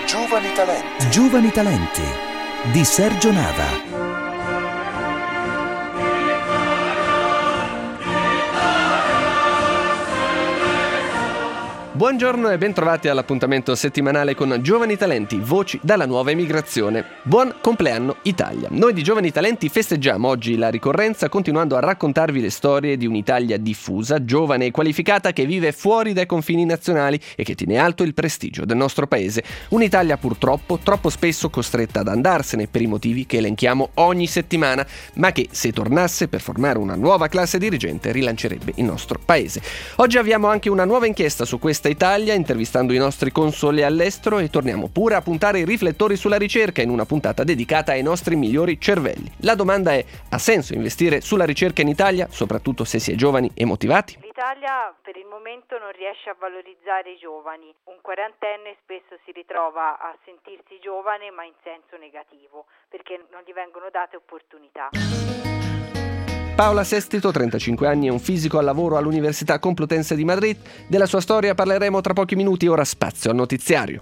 Giovani Talenti. Giovani Talenti di Sergio Nava. Buongiorno e bentrovati all'appuntamento settimanale con Giovani Talenti, voci dalla nuova emigrazione. Buon compleanno Italia! Noi di Giovani Talenti festeggiamo oggi la ricorrenza continuando a raccontarvi le storie di un'Italia diffusa, giovane e qualificata che vive fuori dai confini nazionali e che tiene alto il prestigio del nostro paese. Un'Italia purtroppo troppo spesso costretta ad andarsene per i motivi che elenchiamo ogni settimana, ma che se tornasse per formare una nuova classe dirigente rilancerebbe il nostro paese. Oggi abbiamo anche una nuova inchiesta su questa Italia, intervistando i nostri consoli all'estero, e torniamo pure a puntare i riflettori sulla ricerca in una puntata dedicata ai nostri migliori cervelli. La domanda è: ha senso investire sulla ricerca in Italia, soprattutto se si è giovani e motivati? L'Italia per il momento non riesce a valorizzare i giovani. Un quarantenne spesso si ritrova a sentirsi giovane ma in senso negativo, perché non gli vengono date opportunità. Paola Sestito, 35 anni, è un fisico al lavoro all'Università Complutense di Madrid. Della sua storia parleremo tra pochi minuti, ora spazio al notiziario.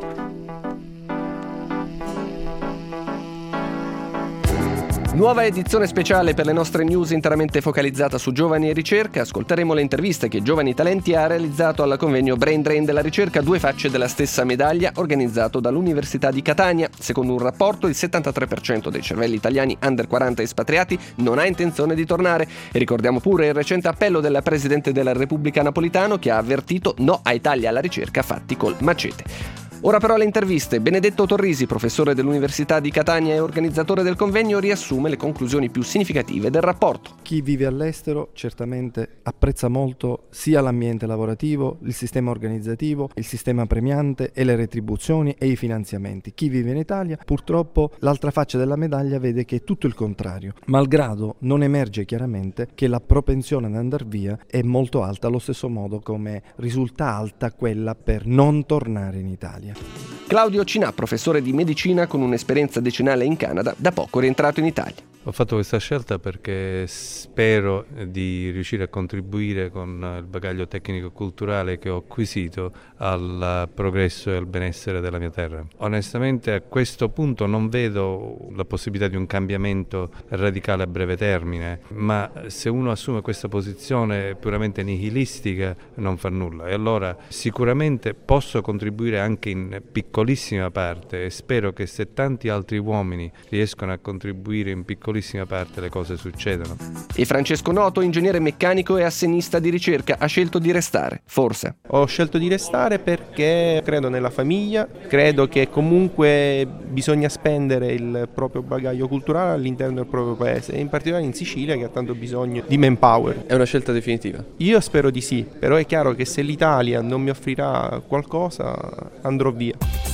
Nuova edizione speciale per le nostre news interamente focalizzata su giovani e ricerca. Ascolteremo le interviste che Giovani Talenti ha realizzato al convegno Brain Drain della ricerca, due facce della stessa medaglia, organizzato dall'Università di Catania. Secondo un rapporto, il 73% dei cervelli italiani under 40 espatriati non ha intenzione di tornare. E ricordiamo pure il recente appello del Presidente della Repubblica Napolitano, che ha avvertito no ai tagli alla ricerca fatti col macete. Ora però le interviste. Benedetto Torrisi, professore dell'Università di Catania e organizzatore del convegno, riassume le conclusioni più significative del rapporto. Chi vive all'estero certamente apprezza molto sia l'ambiente lavorativo, il sistema organizzativo, il sistema premiante e le retribuzioni e i finanziamenti. Chi vive in Italia, purtroppo, l'altra faccia della medaglia vede che è tutto il contrario. Malgrado non emerge chiaramente che la propensione ad andar via è molto alta, allo stesso modo come risulta alta quella per non tornare in Italia. Claudio Cinà, professore di medicina con un'esperienza decennale in Canada, da poco rientrato in Italia. Ho fatto questa scelta perché spero di riuscire a contribuire con il bagaglio tecnico e culturale che ho acquisito al progresso e al benessere della mia terra. Onestamente a questo punto non vedo la possibilità di un cambiamento radicale a breve termine, ma se uno assume questa posizione puramente nihilistica non fa nulla, e allora sicuramente posso contribuire anche in piccolissima parte, e spero che se tanti altri uomini riescono a contribuire in piccolissima parte le cose succedono. E Francesco Noto, ingegnere meccanico e assenista di ricerca, ha scelto di restare, forse. Ho scelto di restare perché credo nella famiglia, credo che comunque bisogna spendere il proprio bagaglio culturale all'interno del proprio paese, e in particolare in Sicilia, che ha tanto bisogno di manpower. È una scelta definitiva? Io spero di sì, però è chiaro che se l'Italia non mi offrirà qualcosa andrò via.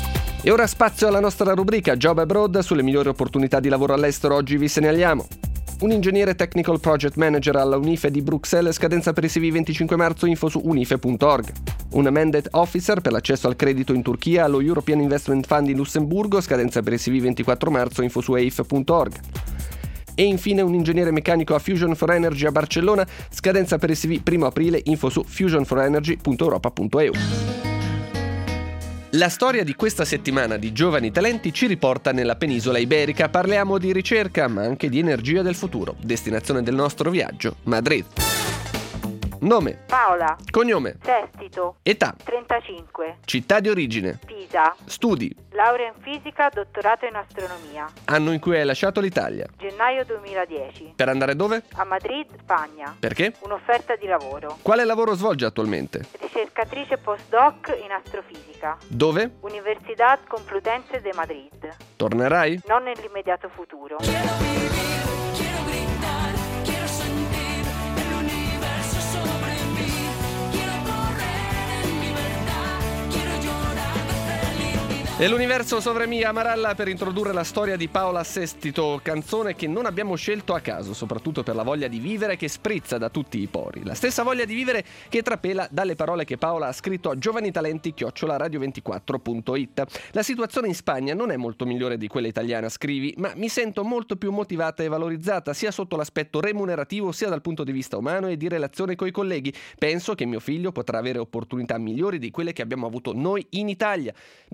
E ora spazio alla nostra rubrica Job Abroad sulle migliori opportunità di lavoro all'estero. Oggi vi segnaliamo un ingegnere technical project manager alla Unife di Bruxelles, scadenza per i CV 25 marzo, info su unife.org. Un mandate officer per l'accesso al credito in Turchia allo European Investment Fund in Lussemburgo, scadenza per i CV 24 marzo, info su eif.org. E infine un ingegnere meccanico a Fusion for Energy a Barcellona, scadenza per i CV 1 aprile, info su fusionforenergy.europa.eu. La storia di questa settimana di Giovani Talenti ci riporta nella penisola iberica. Parliamo di ricerca, ma anche di energia del futuro. Destinazione del nostro viaggio, Madrid. Nome: Paola. Cognome: Sestito. Età: 35. Città di origine: Pisa. Studi: Laurea in fisica, dottorato in astronomia. Anno in cui hai lasciato l'Italia: Gennaio 2010. Per andare dove? A Madrid, Spagna. Perché? Un'offerta di lavoro. Quale lavoro svolge attualmente? Ricercatrice postdoc in astrofisica. Dove? Universidad Complutense de Madrid. Tornerai? Non nell'immediato futuro. E l'universo sovra mia Amaralla per introdurre la storia di Paola Sestito, canzone che non abbiamo scelto a caso, soprattutto per la voglia di vivere che sprizza da tutti i pori. La stessa voglia di vivere che trapela dalle parole che Paola ha scritto a giovanitalenti@radio24.it. La situazione in Spagna non è molto migliore di quella italiana, scrivi, ma mi sento molto più motivata e valorizzata, sia sotto l'aspetto remunerativo sia dal punto di vista umano e di relazione coi colleghi. Penso che mio figlio potrà avere opportunità migliori di quelle che abbiamo avuto noi in Italia. Beh, che dire,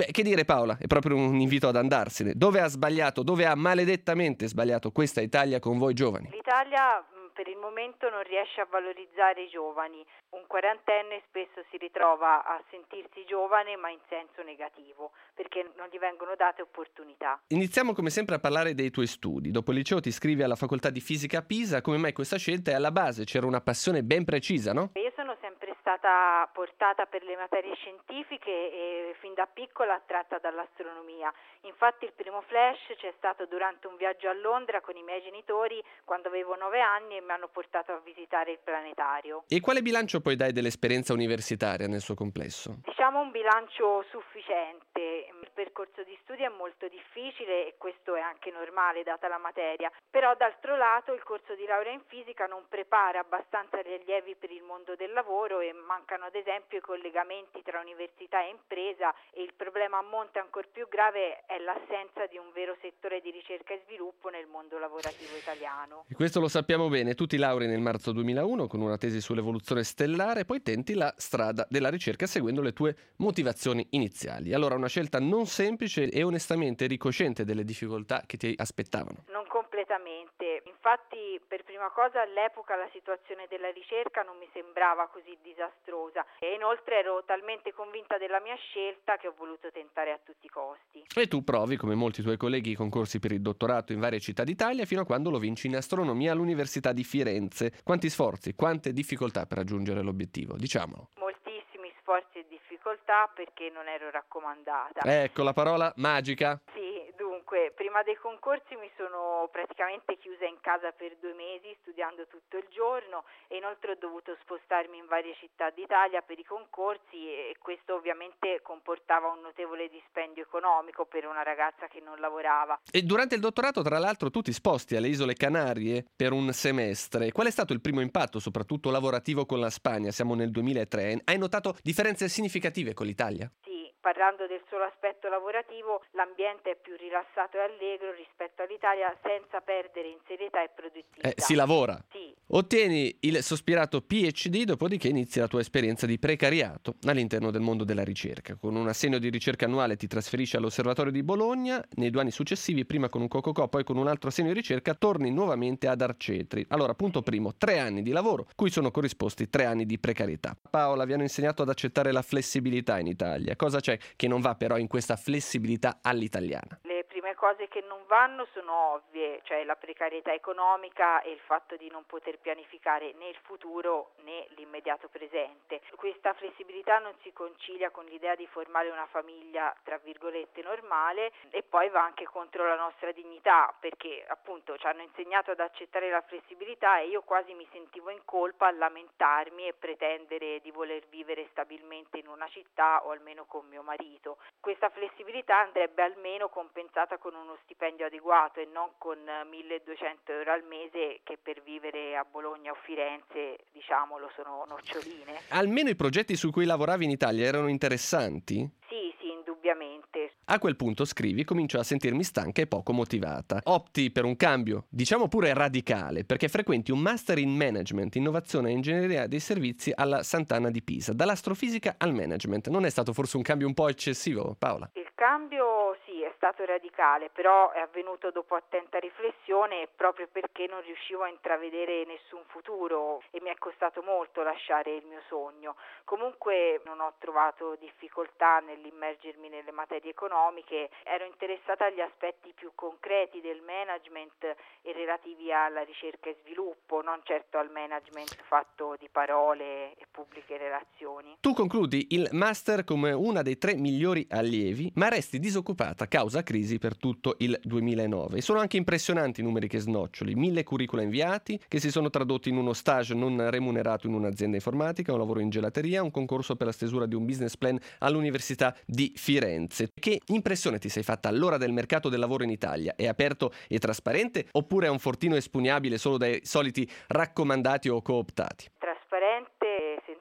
Paola, è proprio un invito ad andarsene. Dove ha sbagliato, dove ha maledettamente sbagliato questa Italia con voi giovani? L'Italia per il momento non riesce a valorizzare i giovani. Un quarantenne spesso si ritrova a sentirsi giovane ma in senso negativo, perché non gli vengono date opportunità. Iniziamo come sempre a parlare dei tuoi studi. Dopo il liceo ti iscrivi alla facoltà di fisica a Pisa. Come mai questa scelta? E alla base c'era una passione ben precisa, no? Io sono sempre stata portata per le materie scientifiche e fin da piccola attratta dall'astronomia. Infatti il primo flash c'è stato durante un viaggio a Londra con i miei genitori quando avevo 9 anni e mi hanno portato a visitare il planetario. E quale bilancio poi dai dell'esperienza universitaria nel suo complesso? Diciamo un bilancio sufficiente. Il percorso di studi è molto difficile e questo è anche normale data la materia, però d'altro lato il corso di laurea in fisica non prepara abbastanza gli allievi per il mondo del lavoro e mancano ad esempio i collegamenti tra università e impresa, e il problema a monte ancor più grave è l'assenza di un vero settore di ricerca e sviluppo nel mondo lavorativo italiano. E questo lo sappiamo bene, tu ti laurei nel marzo 2001 con una tesi sull'evoluzione stellare, poi tenti la strada della ricerca seguendo le tue motivazioni iniziali. Allora, una scelta non semplice e onestamente ricosciente delle difficoltà che ti aspettavano. Non completamente. Infatti, per prima cosa, all'epoca la situazione della ricerca non mi sembrava così disastrosa e inoltre ero talmente convinta della mia scelta che ho voluto tentare a tutti i costi. E tu provi, come molti tuoi colleghi, i concorsi per il dottorato in varie città d'Italia fino a quando lo vinci in astronomia all'Università di Firenze. Quanti sforzi, quante difficoltà per raggiungere l'obiettivo, diciamolo. Moltissimi sforzi e difficoltà perché non ero raccomandata. Ecco la parola magica. Sì, dunque, prima dei concorsi mi sono praticamente chiusa in casa per 2 mesi studiando tutto il giorno e inoltre ho dovuto spostarmi in varie città d'Italia per i concorsi e questo ovviamente comportava un notevole dispendio economico per una ragazza che non lavorava. E durante il dottorato, tra l'altro, tu ti sposti alle Isole Canarie per un semestre. Qual è stato il primo impatto, soprattutto lavorativo, con la Spagna? Siamo nel 2003. Hai notato differenze significative con l'Italia? Sì, parlando del solo aspetto lavorativo, l'ambiente è più rilassato e allegro rispetto all'Italia senza perdere in serietà e produttività. Si lavora. Sì. Ottieni il sospirato PhD, dopodiché inizi la tua esperienza di precariato all'interno del mondo della ricerca. Con un assegno di ricerca annuale ti trasferisci all'Osservatorio di Bologna, nei 2 anni successivi, prima con un co-co-co, poi con un altro assegno di ricerca, torni nuovamente ad Arcetri. Allora, punto primo, 3 anni di lavoro, cui sono corrisposti 3 anni di precarietà. Paola, vi hanno insegnato ad accettare la flessibilità in Italia. Cosa c'è che non va però in questa flessibilità all'italiana? Le prime cose che non vanno sono ovvie, cioè la precarietà economica e il fatto di non poter pianificare né il futuro né l'immediato presente. Questa flessibilità non si concilia con l'idea di formare una famiglia tra virgolette normale e poi va anche contro la nostra dignità, perché appunto ci hanno insegnato ad accettare la flessibilità e io quasi mi sentivo in colpa a lamentarmi e pretendere di voler vivere stabilmente in una città o almeno con mio marito. Questa flessibilità andrebbe almeno compensata con uno stipendio adeguato e non con 1.200 euro al mese che per vivere a Bologna o Firenze, diciamolo, sono noccioline. Almeno i progetti su cui lavoravi in Italia erano interessanti? Sì, indubbiamente. A quel punto scrivi: comincio a sentirmi stanca e poco motivata. Opti per un cambio, diciamo pure radicale, perché frequenti un master in management, innovazione e ingegneria dei servizi alla Sant'Anna di Pisa. Dall'astrofisica al management. Non è stato forse un cambio un po' eccessivo, Paola? Il cambio sì, è stato radicale, però è avvenuto dopo attenta riflessione proprio perché non riuscivo a intravedere nessun futuro e mi è costato molto lasciare il mio sogno. Comunque non ho trovato difficoltà nell'immergermi nelle materie economiche, ero interessata agli aspetti più concreti del management e relativi alla ricerca e sviluppo, non certo al management fatto di parole e pubbliche relazioni. Tu concludi il master come una dei 3 migliori allievi, ma resti disoccupata causa crisi per tutto il 2009. E sono anche impressionanti i numeri che snoccioli: 1.000 curricula inviati che si sono tradotti in uno stage non remunerato in un'azienda informatica, un lavoro in gelateria, un concorso per la stesura di un business plan all'Università di Firenze. Che impressione ti sei fatta allora del mercato del lavoro in Italia? È aperto e trasparente oppure è un fortino espugnabile solo dai soliti raccomandati o cooptati? Trasparente senza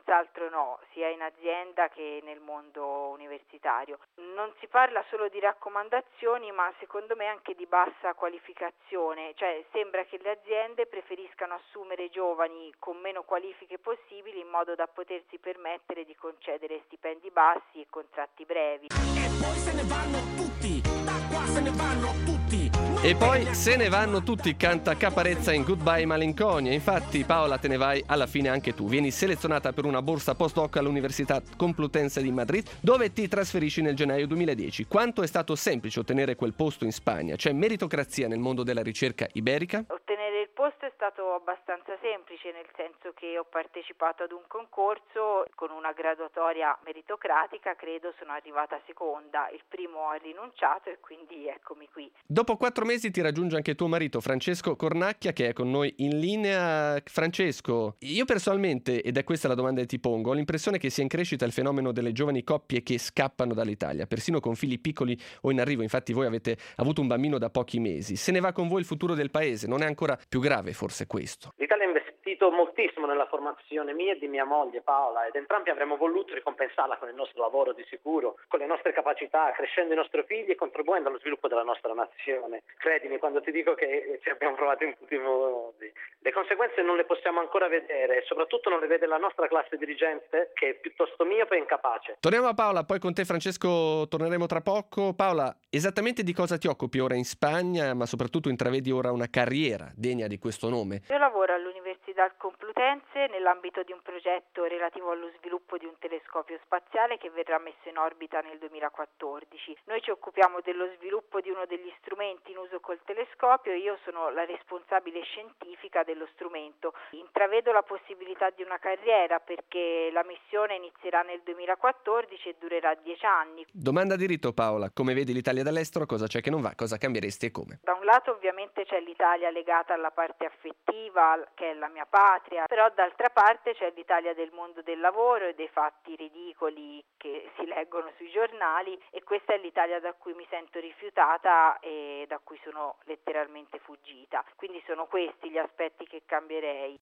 senz'altro no, sia in azienda che nel mondo universitario. Non si parla solo di raccomandazioni, ma secondo me anche di bassa qualificazione, cioè sembra che le aziende preferiscano assumere giovani con meno qualifiche possibili in modo da potersi permettere di concedere stipendi bassi e contratti brevi. E poi se ne vanno tutti, da qua se ne vanno tutti. E poi se ne vanno tutti, canta Caparezza in Goodbye Malinconia. Infatti, Paola, te ne vai alla fine anche tu. Vieni selezionata per una borsa postdoc all'Università Complutense di Madrid, dove ti trasferisci nel gennaio 2010. Quanto è stato semplice ottenere quel posto in Spagna? C'è meritocrazia nel mondo della ricerca iberica? Ottenere il posto è stato abbastanza semplice, nel senso che ho partecipato ad un concorso con una graduatoria meritocratica, credo sono arrivata seconda. Il primo ha rinunciato e quindi eccomi qui. Dopo 4 mesi ti raggiunge anche tuo marito Francesco Cornacchia, che è con noi in linea. Francesco, io personalmente, ed è questa la domanda che ti pongo, ho l'impressione che sia in crescita il fenomeno delle giovani coppie che scappano dall'Italia, persino con figli piccoli o in arrivo. Infatti voi avete avuto un bambino da pochi mesi. Se ne va con voi il futuro del paese, non è ancora più grave forse questo? L'Italia ha investito moltissimo nella formazione mia e di mia moglie Paola, ed entrambi avremmo voluto ricompensarla con il nostro lavoro di sicuro, con le nostre capacità, crescendo i nostri figli e contribuendo allo sviluppo della nostra nazione. Credimi quando ti dico che ci abbiamo provato in tutti i modi. Le conseguenze non le possiamo ancora vedere e soprattutto non le vede la nostra classe dirigente, che è piuttosto miope e incapace. Torniamo a Paola, poi con te Francesco torneremo tra poco. Paola, esattamente di cosa ti occupi ora in Spagna, ma soprattutto intravedi ora una carriera degna di questo nome? Io lavoro all'Università Complutense nell'ambito di un progetto relativo allo sviluppo di un telescopio spaziale che verrà messo in orbita nel 2014. Noi ci occupiamo dello sviluppo di uno degli strumenti in uso col telescopio, io sono la responsabile scientifica dello strumento. Intravedo la possibilità di una carriera perché la missione inizierà nel 2014 e durerà 10 anni. Domanda di rito, Paola, come vedi l'Italia dall'estero, cosa c'è che non va, cosa cambieresti e come? Da un lato ovviamente c'è l'Italia legata alla parte affettiva, che è la mia patria, però d'altra parte c'è l'Italia del mondo del lavoro e dei fatti ridicoli che si leggono sui giornali, e questa è l'Italia da cui mi sento rifiutata e da cui sono letteralmente fuggita. Quindi sono questi gli aspetti che cambierei.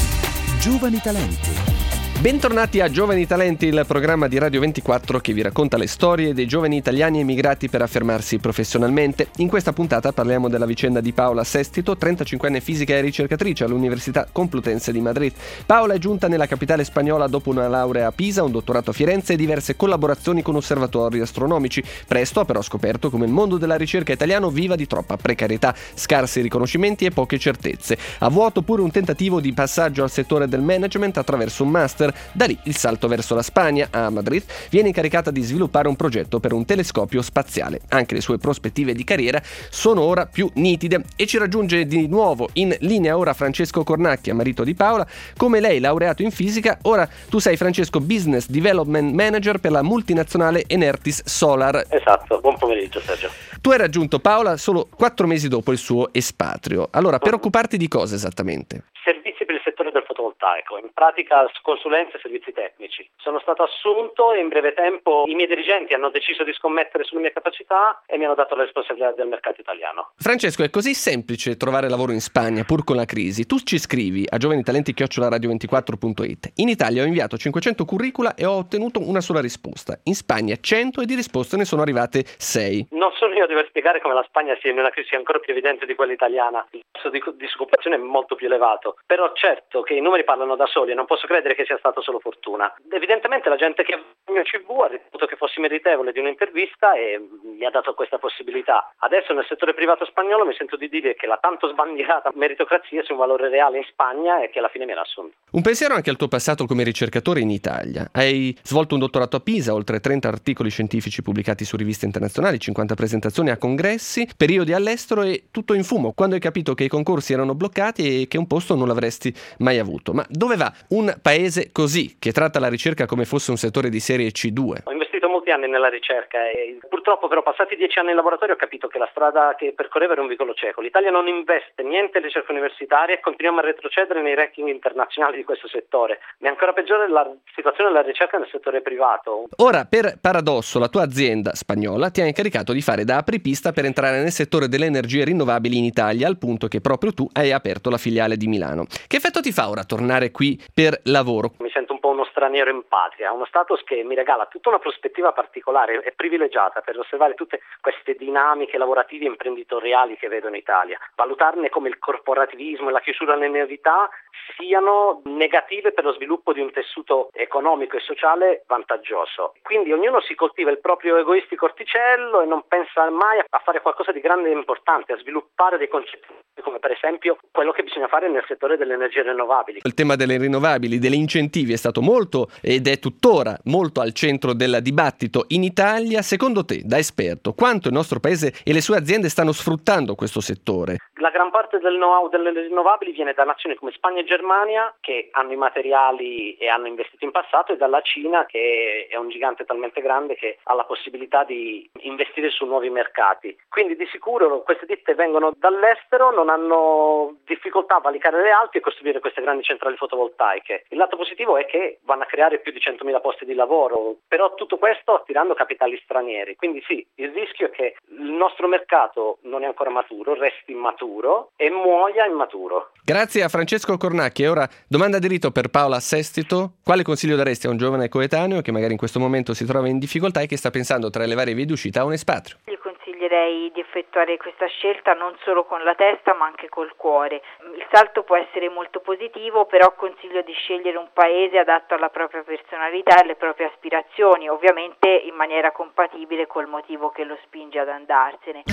Giovani talenti. Bentornati a Giovani Talenti, il programma di Radio 24 che vi racconta le storie dei giovani italiani emigrati per affermarsi professionalmente. In questa puntata parliamo della vicenda di Paola Sestito, 35enne fisica e ricercatrice all'Università Complutense di Madrid. Paola è giunta nella capitale spagnola dopo una laurea a Pisa, un dottorato a Firenze e diverse collaborazioni con osservatori astronomici. Presto ha però scoperto come il mondo della ricerca italiano viva di troppa precarietà, scarsi riconoscimenti e poche certezze. Ha vuoto pure un tentativo di passaggio al settore del management attraverso un master. Da lì il salto verso la Spagna. A Madrid viene incaricata di sviluppare un progetto per un telescopio spaziale. Anche le sue prospettive di carriera sono ora più nitide e ci raggiunge di nuovo in linea ora Francesco Cornacchia, marito di Paola. Come lei, laureato in fisica, ora tu sei, Francesco, Business Development Manager per la multinazionale Enertis Solar. Esatto, buon pomeriggio Sergio. Tu hai raggiunto Paola solo 4 mesi dopo il suo espatrio. Allora, per occuparti di cosa esattamente? Servizi per il settore del fotovoltaico, in pratica consulenze e servizi tecnici. Sono stato assunto e in breve tempo i miei dirigenti hanno deciso di scommettere sulle mie capacità e mi hanno dato la responsabilità del mercato italiano. Francesco, è così semplice trovare lavoro in Spagna pur con la crisi. Tu ci scrivi a giovanitalenti@radio24.it. In Italia ho inviato 500 curricula e ho ottenuto una sola risposta. In Spagna 100 e di risposte ne sono arrivate 6. Non sono io a dover spiegare come la Spagna sia in una crisi ancora più evidente di quella italiana. Il tasso di disoccupazione è molto più elevato. Però certo che i numeri parlano da soli e non posso credere che sia stata solo fortuna. Evidentemente la gente che ha il mio CV ha ritenuto che fossi meritevole di un'intervista e mi ha dato questa possibilità. Adesso nel settore privato spagnolo mi sento di dire che la tanto sbandierata meritocrazia sia un valore reale in Spagna e che alla fine mi ha assunto. Un pensiero anche al tuo passato come ricercatore in Italia. Hai svolto un dottorato a Pisa, oltre 30 articoli scientifici pubblicati su riviste internazionali, 50 presentazioni a congressi, periodi all'estero e tutto in fumo, quando hai capito che i concorsi erano bloccati e che un posto non l'avresti mai avuto. Ma dove va un paese così, che tratta la ricerca come fosse un settore di serie C2? Ho investito molti anni nella ricerca e purtroppo però passati 10 anni in laboratorio ho capito che la strada che percorrevo era un vicolo cieco. L'Italia non investe niente in ricerca universitaria e continuiamo a retrocedere nei ranking internazionali di questo settore. Ma è ancora peggiore la situazione della ricerca nel settore privato. Ora, per paradosso, la tua azienda spagnola ti ha incaricato di fare da apripista per entrare nel settore delle energie rinnovabili in Italia, al punto che proprio tu hai aperto la filiale di Milano. Che effetto ti fa ora tornare qui per lavoro? Mi sento un po' uno straniero straniero in patria, uno status che mi regala tutta una prospettiva particolare e privilegiata per osservare tutte queste dinamiche lavorative e imprenditoriali che vedo in Italia, valutarne come il corporativismo e la chiusura alle novità siano negative per lo sviluppo di un tessuto economico e sociale vantaggioso. Quindi ognuno si coltiva il proprio egoistico orticello e non pensa mai a fare qualcosa di grande e importante, a sviluppare dei concetti come per esempio quello che bisogna fare nel settore delle energie rinnovabili. Il tema delle rinnovabili, degli incentivi è stato molto ed è tuttora molto al centro del dibattito in Italia. Secondo te, da esperto, quanto il nostro paese e le sue aziende stanno sfruttando questo settore? La gran parte del know-how delle rinnovabili viene da nazioni come Spagna e Germania, che hanno i materiali e hanno investito in passato, e dalla Cina, che è un gigante talmente grande che ha la possibilità di investire su nuovi mercati. Quindi di sicuro queste ditte vengono dall'estero, non hanno difficoltà a valicare le Alpi e costruire queste grandi centrali fotovoltaiche. Il lato positivo è che vanno a creare più di 100.000 posti di lavoro, però tutto questo attirando capitali stranieri. Quindi sì, il rischio è che il nostro mercato non è ancora maturo, resti immaturo e muoia immaturo. Grazie a Francesco Cornacchi. E ora domanda di rito per Paola Sestito. Quale consiglio daresti a un giovane coetaneo che magari in questo momento si trova in difficoltà e che sta pensando tra le varie vie d'uscita a un espatrio? Gli consiglierei di effettuare questa scelta non solo con la testa ma anche col cuore. Il salto può essere molto positivo, però consiglio di scegliere un paese adatto alla propria personalità e alle proprie aspirazioni, ovviamente in maniera compatibile col motivo che lo spinge ad andarsene.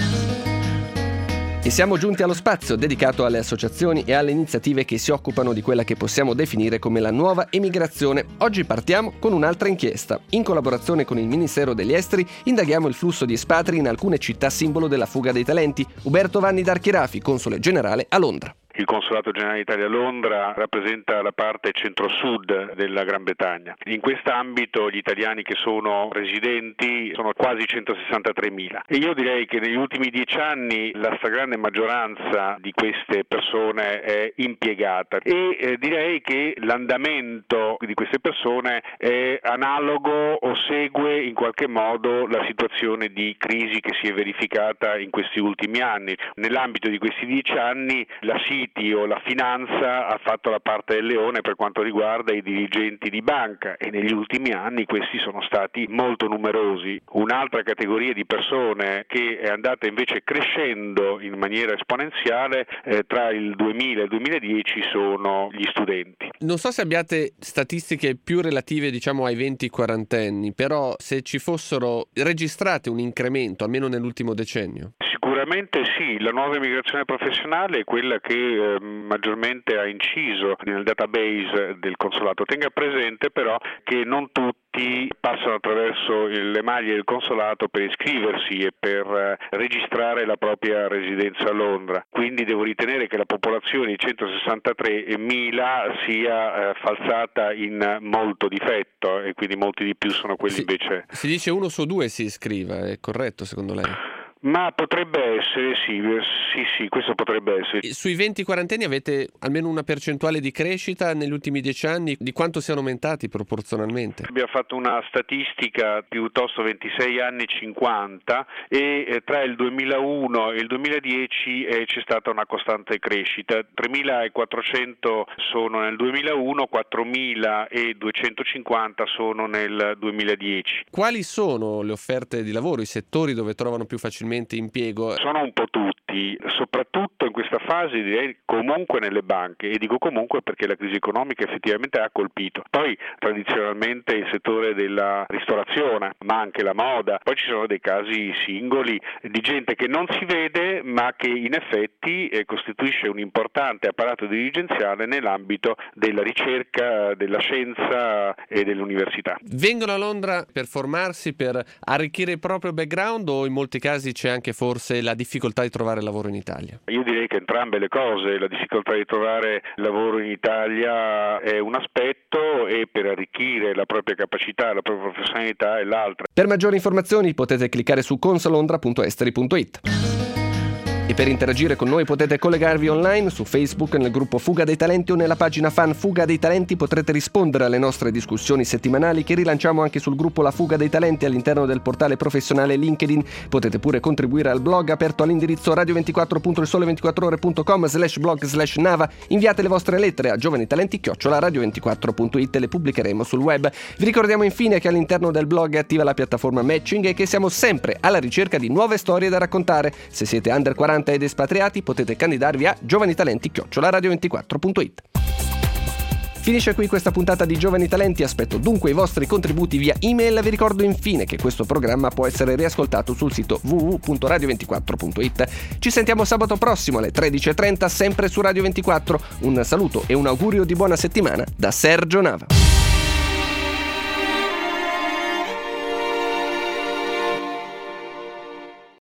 E siamo giunti allo spazio dedicato alle associazioni e alle iniziative che si occupano di quella che possiamo definire come la nuova emigrazione. Oggi partiamo con un'altra inchiesta. In collaborazione con il Ministero degli Esteri indaghiamo il flusso di espatri in alcune città simbolo della fuga dei talenti. Uberto Vanni d'Archirafi, console generale a Londra. Il Consolato Generale d'Italia a Londra rappresenta la parte centro-sud della Gran Bretagna. In quest'ambito gli italiani che sono residenti sono quasi 163.000 e io direi che negli ultimi 10 anni la stragrande maggioranza di queste persone è impiegata e direi che l'andamento di queste persone è analogo o segue in qualche modo la situazione di crisi che si è verificata in questi ultimi anni. Nell'ambito di questi 10 anni la City o la finanza ha fatto la parte del leone per quanto riguarda i dirigenti di banca e negli ultimi anni questi sono stati molto numerosi. Un'altra categoria di persone che è andata invece crescendo in maniera esponenziale tra il 2000 e il 2010 sono gli studenti. Non so se abbiate statistiche più relative ai 20-40 anni, però se ci fossero registrate un incremento almeno nell'ultimo decennio. Sicuramente sì, la nuova immigrazione professionale è quella che maggiormente ha inciso nel database del consolato. Tenga presente però che non tutti passano attraverso le maglie del consolato per iscriversi e per registrare la propria residenza a Londra. Quindi devo ritenere che la popolazione di 163.000 sia falsata in molto difetto e quindi molti di più sono quelli invece. Si dice 1 su 2 si iscriva, è corretto secondo lei? Ma potrebbe essere, sì, questo potrebbe essere. Sui 20-40 anni avete almeno una percentuale di crescita negli ultimi 10 anni? Di quanto siano aumentati proporzionalmente? Abbiamo fatto una statistica piuttosto 26 anni 50 e tra il 2001 e il 2010 c'è stata una costante crescita. 3.400 sono nel 2001, 4.250 sono nel 2010. Quali sono le offerte di lavoro, i settori dove trovano più facilmente impiego? Sono un po' tutti, soprattutto in questa fase direi comunque nelle banche, e dico comunque perché la crisi economica effettivamente ha colpito. Poi tradizionalmente il settore della ristorazione, ma anche la moda. Poi ci sono dei casi singoli di gente che non si vede ma che in effetti costituisce un importante apparato dirigenziale nell'ambito della ricerca, della scienza e dell'università. Vengono a Londra per formarsi, per arricchire il proprio background, o in molti casi c'è anche forse la difficoltà di trovare lavoro in Italia? Io direi che entrambe le cose. La difficoltà di trovare lavoro in Italia è un aspetto e per arricchire la propria capacità, la propria professionalità è l'altra. Per maggiori informazioni potete cliccare su consolondra.esteri.it. E per interagire con noi potete collegarvi online su Facebook, nel gruppo Fuga dei Talenti o nella pagina fan Fuga dei Talenti. Potrete rispondere alle nostre discussioni settimanali che rilanciamo anche sul gruppo La Fuga dei Talenti all'interno del portale professionale LinkedIn. Potete pure contribuire al blog aperto all'indirizzo radio24.ilsole24ore.com/blog/Nava. Inviate le vostre lettere a giovanitalenti@radio24.it e le pubblicheremo sul web. Vi ricordiamo infine che all'interno del blog è attiva la piattaforma Matching e che siamo sempre alla ricerca di nuove storie da raccontare. Se siete under 40 ed espatriati potete candidarvi a giovanitalenti@radio24.it. Finisce qui questa puntata di Giovani Talenti, aspetto dunque i vostri contributi via email. Vi ricordo infine che questo programma può essere riascoltato sul sito www.radio24.it. Ci sentiamo sabato prossimo alle 13:30 sempre su Radio 24. Un saluto e un augurio di buona settimana da Sergio Nava.